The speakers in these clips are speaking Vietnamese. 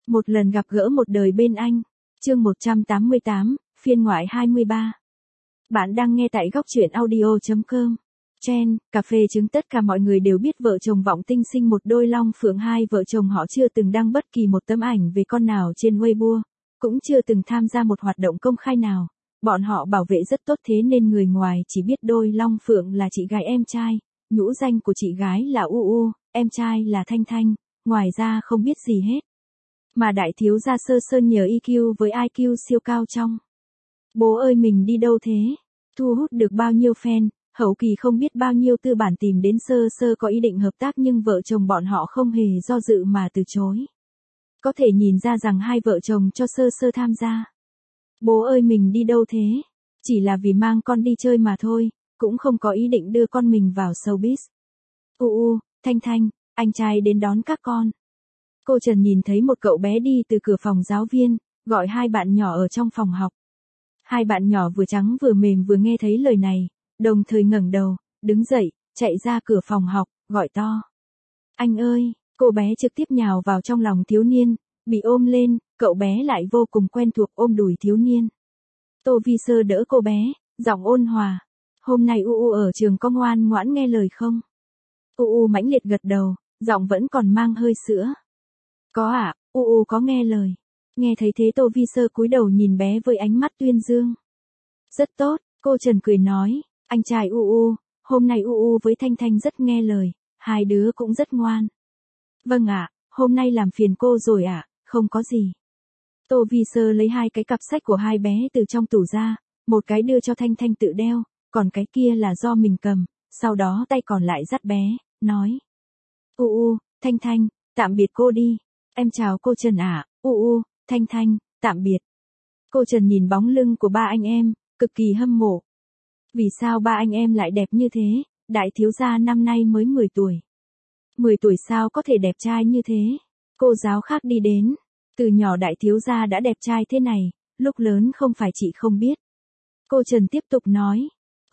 Một lần gặp gỡ một đời bên anh. Chương 188, phiên ngoại 23. Bạn đang nghe tại góc truyện audio.com. Chen, cà phê trứng tất cả mọi người đều biết vợ chồng Vọng Tinh sinh một đôi long phượng, hai vợ chồng họ chưa từng đăng bất kỳ một tấm ảnh về con nào trên Weibo, cũng chưa từng tham gia một hoạt động công khai nào. Bọn họ bảo vệ rất tốt, thế nên người ngoài chỉ biết đôi long phượng là chị gái em trai, nhũ danh của chị gái là UU, em trai là Thanh Thanh, ngoài ra không biết gì hết. Mà đại thiếu gia Sơ Sơ nhờ EQ với IQ siêu cao trong. Bố ơi mình đi đâu thế? Thu hút được bao nhiêu fan, hậu kỳ không biết bao nhiêu tư bản tìm đến Sơ Sơ có ý định hợp tác, nhưng vợ chồng bọn họ không hề do dự mà từ chối. Có thể nhìn ra rằng hai vợ chồng cho Sơ Sơ tham gia. Bố ơi mình đi đâu thế? Chỉ là vì mang con đi chơi mà thôi, cũng không có ý định đưa con mình vào showbiz. Thanh Thanh, anh trai đến đón các con. Cô Trần nhìn thấy một cậu bé đi từ cửa phòng giáo viên, gọi hai bạn nhỏ ở trong phòng học. Hai bạn nhỏ vừa trắng vừa mềm vừa nghe thấy lời này, đồng thời ngẩng đầu, đứng dậy, chạy ra cửa phòng học, gọi to. Anh ơi, cô bé trực tiếp nhào vào trong lòng thiếu niên, bị ôm lên, cậu bé lại vô cùng quen thuộc ôm đùi thiếu niên. Tô Vi Sơ đỡ cô bé, giọng ôn hòa. Hôm nay UU ở trường có ngoan ngoãn nghe lời không? UU mãnh liệt gật đầu, giọng vẫn còn mang hơi sữa. Có ạ, UU có nghe lời. Nghe thấy thế Tô Vi Sơ cúi đầu nhìn bé với ánh mắt tuyên dương. Rất tốt, cô Trần cười nói, anh trai UU, hôm nay UU với Thanh Thanh rất nghe lời, hai đứa cũng rất ngoan. Vâng ạ, hôm nay làm phiền cô rồi ạ, không có gì. Tô Vi Sơ lấy hai cái cặp sách của hai bé từ trong tủ ra, một cái đưa cho Thanh Thanh tự đeo, còn cái kia là do mình cầm, sau đó tay còn lại dắt bé, nói. Thanh Thanh, tạm biệt cô đi. Em chào cô Trần ạ, Thanh Thanh, tạm biệt. Cô Trần nhìn bóng lưng của ba anh em, cực kỳ hâm mộ. Vì sao ba anh em lại đẹp như thế, đại thiếu gia năm nay mới 10 tuổi. 10 tuổi sao có thể đẹp trai như thế? Cô giáo khác đi đến. Từ nhỏ đại thiếu gia đã đẹp trai thế này, lúc lớn không phải chị không biết. Cô Trần tiếp tục nói.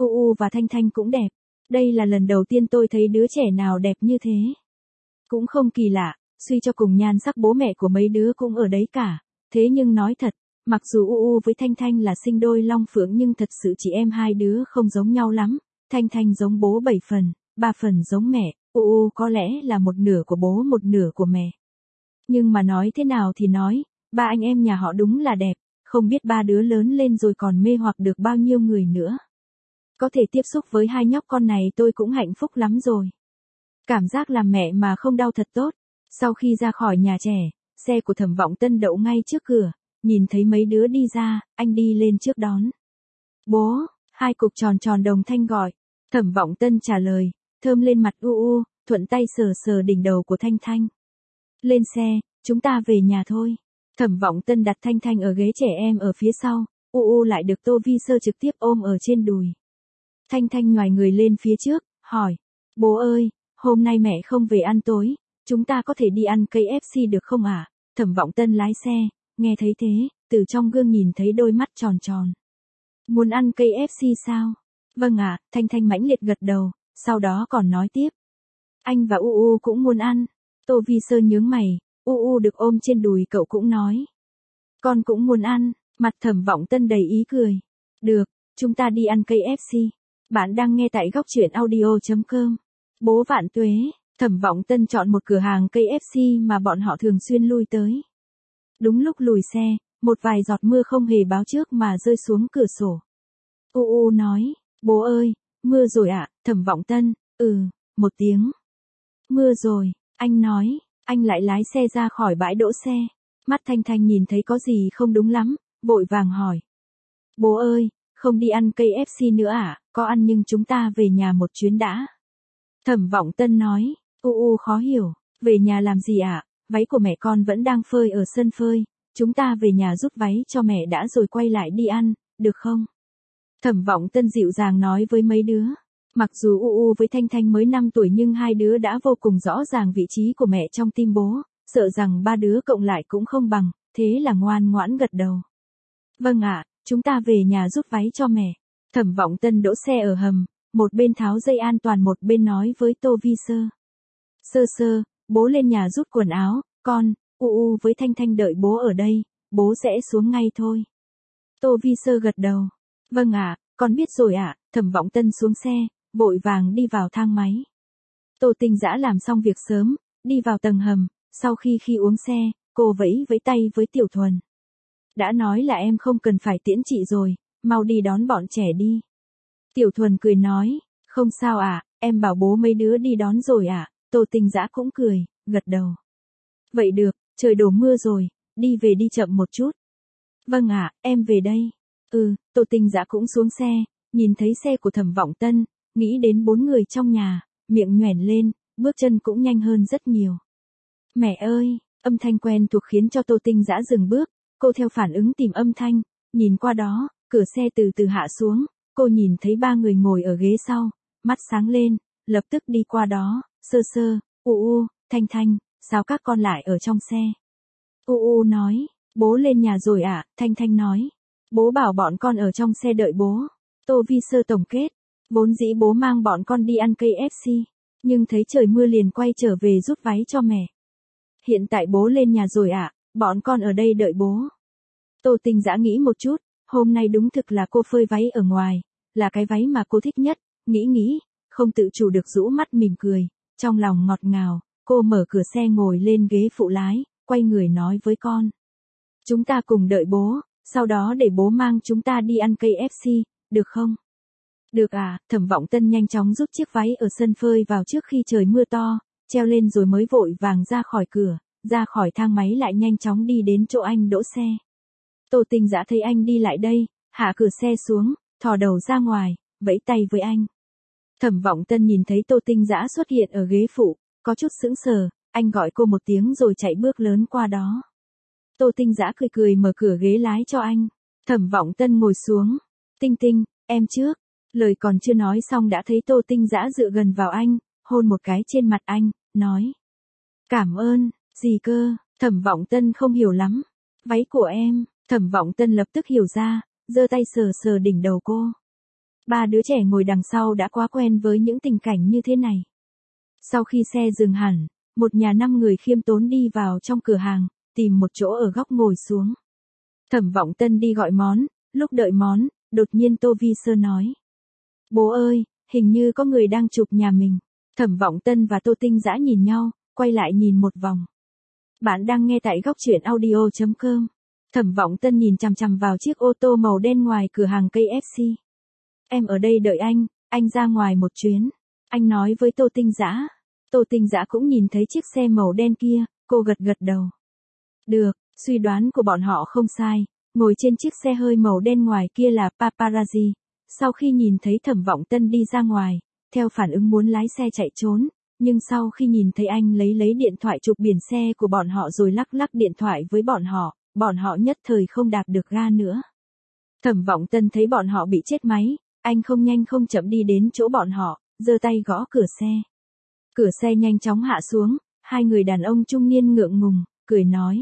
Và Thanh Thanh cũng đẹp. Đây là lần đầu tiên tôi thấy đứa trẻ nào đẹp như thế. Cũng không kỳ lạ. Suy cho cùng nhan sắc bố mẹ của mấy đứa cũng ở đấy cả. Thế nhưng nói thật, mặc dù UU với Thanh Thanh là sinh đôi long phượng nhưng thật sự chị em hai đứa không giống nhau lắm. Thanh Thanh giống bố 7 phần, 3 phần giống mẹ, UU có lẽ là một nửa của bố một nửa của mẹ. Nhưng mà nói thế nào thì nói, ba anh em nhà họ đúng là đẹp, không biết ba đứa lớn lên rồi còn mê hoặc được bao nhiêu người nữa. Có thể tiếp xúc với hai nhóc con này tôi cũng hạnh phúc lắm rồi. Cảm giác làm mẹ mà không đau thật tốt. Sau khi ra khỏi nhà trẻ, xe của Thẩm Vọng Tân đậu ngay trước cửa, nhìn thấy mấy đứa đi ra, anh đi lên trước đón. Bố, hai cục tròn tròn đồng thanh gọi. Thẩm Vọng Tân trả lời, thơm lên mặt UU, thuận tay sờ sờ đỉnh đầu của Thanh Thanh. Lên xe, chúng ta về nhà thôi. Thẩm Vọng Tân đặt Thanh Thanh ở ghế trẻ em ở phía sau, UU lại được Tô Vi Sơ trực tiếp ôm ở trên đùi. Thanh Thanh nhoài người lên phía trước, hỏi, bố ơi, hôm nay mẹ không về ăn tối. Chúng ta có thể đi ăn KFC được không ạ? Thẩm Vọng Tân lái xe, nghe thấy thế, từ trong gương nhìn thấy đôi mắt tròn tròn. Muốn ăn KFC sao? Vâng ạ, Thanh Thanh mãnh liệt gật đầu, sau đó còn nói tiếp. Anh và UU cũng muốn ăn. Tô Vi Sơ nhướng mày, UU được ôm trên đùi cậu cũng nói. Con cũng muốn ăn, mặt Thẩm Vọng Tân đầy ý cười. Được, chúng ta đi ăn KFC. Bạn đang nghe tại góc truyện audio.com. Bố vạn tuế. Thẩm Vọng Tân chọn một cửa hàng KFC mà bọn họ thường xuyên lui tới. Đúng lúc lùi xe, một vài giọt mưa không hề báo trước mà rơi xuống cửa sổ. UU nói, bố ơi, mưa rồi ạ, Thẩm Vọng Tân, một tiếng. Mưa rồi, anh nói, anh lại lái xe ra khỏi bãi đỗ xe. Mắt Thanh Thanh nhìn thấy có gì không đúng lắm, vội vàng hỏi. Bố ơi, không đi ăn KFC nữa à, có ăn nhưng chúng ta về nhà một chuyến đã. Thẩm Vọng Tân nói. Khó hiểu, về nhà làm gì ạ? Váy của mẹ con vẫn đang phơi ở sân phơi, chúng ta về nhà rút váy cho mẹ đã rồi quay lại đi ăn, được không? Thẩm Vọng Tân dịu dàng nói với mấy đứa. Mặc dù UU với Thanh Thanh mới 5 tuổi nhưng hai đứa đã vô cùng rõ ràng vị trí của mẹ trong tim bố, sợ rằng ba đứa cộng lại cũng không bằng, thế là ngoan ngoãn gật đầu. Vâng ạ, chúng ta về nhà rút váy cho mẹ. Thẩm Vọng Tân đỗ xe ở hầm, một bên tháo dây an toàn một bên nói với Tô Vi Sơ. Sơ Sơ, bố lên nhà rút quần áo, con với Thanh Thanh đợi bố ở đây, bố sẽ xuống ngay thôi. Tô Vi Sơ gật đầu. Vâng ạ, con biết rồi ạ. Thẩm Vọng Tân xuống xe, vội vàng đi vào thang máy. Tô Tinh Dã làm xong việc sớm, đi vào tầng hầm, sau khi uống xe, cô vẫy tay với Tiểu Thuần. Đã nói là em không cần phải tiễn chị rồi, mau đi đón bọn trẻ đi. Tiểu Thuần cười nói, không sao ạ, em bảo bố mấy đứa đi đón rồi ạ. Tô Tinh Dã cũng cười, gật đầu. Vậy được, trời đổ mưa rồi, đi về đi chậm một chút. Vâng ạ, em về đây. Tô Tinh Dã cũng xuống xe, nhìn thấy xe của Thẩm Vọng Tân, nghĩ đến 4 người trong nhà, miệng nhoẻn lên, bước chân cũng nhanh hơn rất nhiều. Mẹ ơi, âm thanh quen thuộc khiến cho Tô Tinh Dã dừng bước, cô theo phản ứng tìm âm thanh, nhìn qua đó, cửa xe từ từ hạ xuống, cô nhìn thấy 3 người ngồi ở ghế sau, mắt sáng lên, lập tức đi qua đó, Sơ Sơ, Thanh Thanh, sao các con lại ở trong xe? Nói, bố lên nhà rồi ạ. Thanh Thanh nói, bố bảo bọn con ở trong xe đợi bố. Tô Vi Sơ tổng kết, vốn dĩ bố mang bọn con đi ăn KFC, nhưng thấy trời mưa liền quay trở về rút váy cho mẹ. Hiện tại bố lên nhà rồi ạ, bọn con ở đây đợi bố. Tô Tinh Dã nghĩ một chút, hôm nay đúng thực là cô phơi váy ở ngoài, là cái váy mà cô thích nhất, nghĩ, không tự chủ được rũ mắt mỉm cười, trong lòng ngọt ngào, cô mở cửa xe ngồi lên ghế phụ lái, quay người nói với con. Chúng ta cùng đợi bố, sau đó để bố mang chúng ta đi ăn KFC, được không? Được à, Thẩm Vọng Tân nhanh chóng rút chiếc váy ở sân phơi vào trước khi trời mưa to, treo lên rồi mới vội vàng ra khỏi cửa, ra khỏi thang máy lại nhanh chóng đi đến chỗ anh đỗ xe. Tô Tinh Dã thấy anh đi lại đây, hạ cửa xe xuống, thò đầu ra ngoài, vẫy tay với anh. Thẩm Vọng Tân nhìn thấy Tô Tinh Dã xuất hiện ở ghế phụ, có chút sững sờ, anh gọi cô một tiếng rồi chạy bước lớn qua đó. Tô Tinh Dã cười mở cửa ghế lái cho anh. Thẩm Vọng Tân ngồi xuống. Tinh Tinh, em trước. Lời còn chưa nói xong đã thấy Tô Tinh Dã dựa gần vào anh, hôn một cái trên mặt anh, nói. Cảm ơn, gì cơ? Thẩm Vọng Tân không hiểu lắm. Váy của em. Thẩm Vọng Tân lập tức hiểu ra, giơ tay sờ đỉnh đầu cô. 3 đứa trẻ ngồi đằng sau đã quá quen với những tình cảnh như thế này. Sau khi xe dừng hẳn, một nhà 5 người khiêm tốn đi vào trong cửa hàng, tìm một chỗ ở góc ngồi xuống. Thẩm Vọng Tân đi gọi món, lúc đợi món, đột nhiên Tô Vi Sơ nói. Bố ơi, hình như có người đang chụp nhà mình. Thẩm Vọng Tân và Tô Tinh Dã nhìn nhau, quay lại nhìn một vòng. Bạn đang nghe tại góc truyện audio.com. Thẩm Vọng Tân nhìn chằm chằm vào chiếc ô tô màu đen ngoài cửa hàng KFC. Em ở đây đợi anh ra ngoài một chuyến. Anh nói với Tô Tinh Dã. Tô Tinh Dã cũng nhìn thấy chiếc xe màu đen kia, cô gật đầu. Được, suy đoán của bọn họ không sai, ngồi trên chiếc xe hơi màu đen ngoài kia là paparazzi. Sau khi nhìn thấy Thẩm Vọng Tân đi ra ngoài, theo phản ứng muốn lái xe chạy trốn, nhưng sau khi nhìn thấy anh lấy điện thoại chụp biển xe của bọn họ rồi lắc điện thoại với bọn họ nhất thời không đạp được ga nữa. Thẩm Vọng Tân thấy bọn họ bị chết máy, anh không nhanh không chậm đi đến chỗ bọn họ, giơ tay gõ cửa xe. Cửa xe nhanh chóng hạ xuống, 2 người đàn ông trung niên ngượng ngùng, cười nói.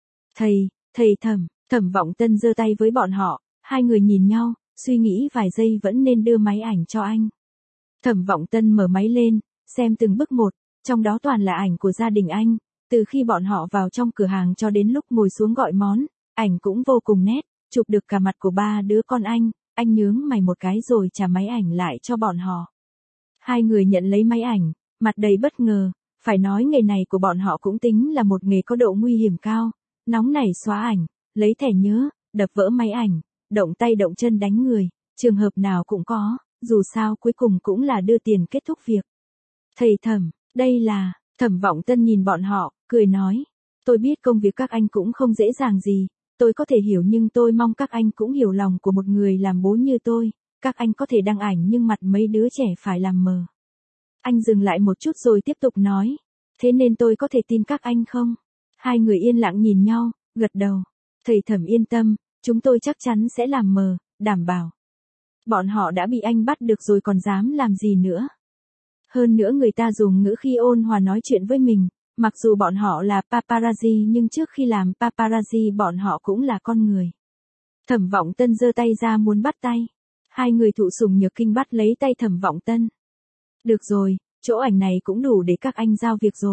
Thầy Thẩm Vọng Tân giơ tay với bọn họ, 2 người nhìn nhau, suy nghĩ vài giây vẫn nên đưa máy ảnh cho anh. Thẩm Vọng Tân mở máy lên, xem từng bức một, trong đó toàn là ảnh của gia đình anh, từ khi bọn họ vào trong cửa hàng cho đến lúc ngồi xuống gọi món, ảnh cũng vô cùng nét, chụp được cả mặt của 3 đứa con anh nhướng mày một cái rồi trả máy ảnh lại cho bọn họ. 2 người nhận lấy máy ảnh, mặt đầy bất ngờ, phải nói nghề này của bọn họ cũng tính là một nghề có độ nguy hiểm cao, nóng nảy xóa ảnh, lấy thẻ nhớ, đập vỡ máy ảnh, động tay động chân đánh người, trường hợp nào cũng có, dù sao cuối cùng cũng là đưa tiền kết thúc việc. Thầy Thẩm, đây là, Thẩm Vọng Tân nhìn bọn họ, cười nói, tôi biết công việc các anh cũng không dễ dàng gì, tôi có thể hiểu nhưng tôi mong các anh cũng hiểu lòng của một người làm bố như tôi, các anh có thể đăng ảnh nhưng mặt mấy đứa trẻ phải làm mờ. Anh dừng lại một chút rồi tiếp tục nói, thế nên tôi có thể tin các anh không? 2 người yên lặng nhìn nhau, gật đầu. Thầy Thẩm yên tâm, chúng tôi chắc chắn sẽ làm mờ, đảm bảo. Bọn họ đã bị anh bắt được rồi còn dám làm gì nữa. Hơn nữa người ta dùng ngữ khí ôn hòa nói chuyện với mình, mặc dù bọn họ là paparazzi nhưng trước khi làm paparazzi bọn họ cũng là con người. Thẩm Vọng Tân giơ tay ra muốn bắt tay. 2 người thụ sủng nhược kinh bắt lấy tay Thẩm Vọng Tân. Được rồi, chỗ ảnh này cũng đủ để các anh giao việc rồi.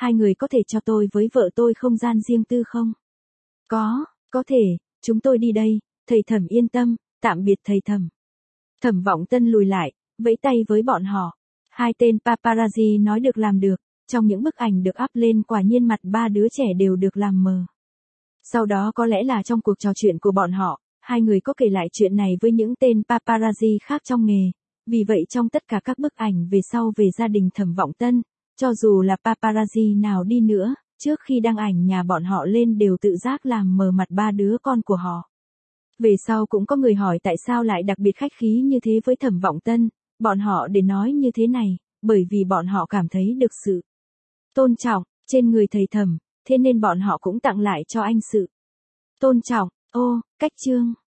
hai người có thể cho tôi với vợ tôi không gian riêng tư không? Có thể, chúng tôi đi đây, thầy Thẩm yên tâm, tạm biệt thầy Thẩm. Thẩm Vọng Tân lùi lại, vẫy tay với bọn họ. Hai tên paparazzi nói được làm được, trong những bức ảnh được up lên quả nhiên mặt ba đứa trẻ đều được làm mờ. Sau đó có lẽ là trong cuộc trò chuyện của bọn họ, hai người có kể lại chuyện này với những tên paparazzi khác trong nghề. Vì vậy trong tất cả các bức ảnh về sau về gia đình Thẩm Vọng Tân, cho dù là paparazzi nào đi nữa, trước khi đăng ảnh nhà bọn họ lên đều tự giác làm mờ mặt ba đứa con của họ. Về sau cũng có người hỏi tại sao lại đặc biệt khách khí như thế với Thẩm Vọng Tân, bọn họ để nói như thế này, bởi vì bọn họ cảm thấy được sự tôn trọng trên người thầy Thẩm, thế nên bọn họ cũng tặng lại cho anh sự tôn trọng. Ô, cách chương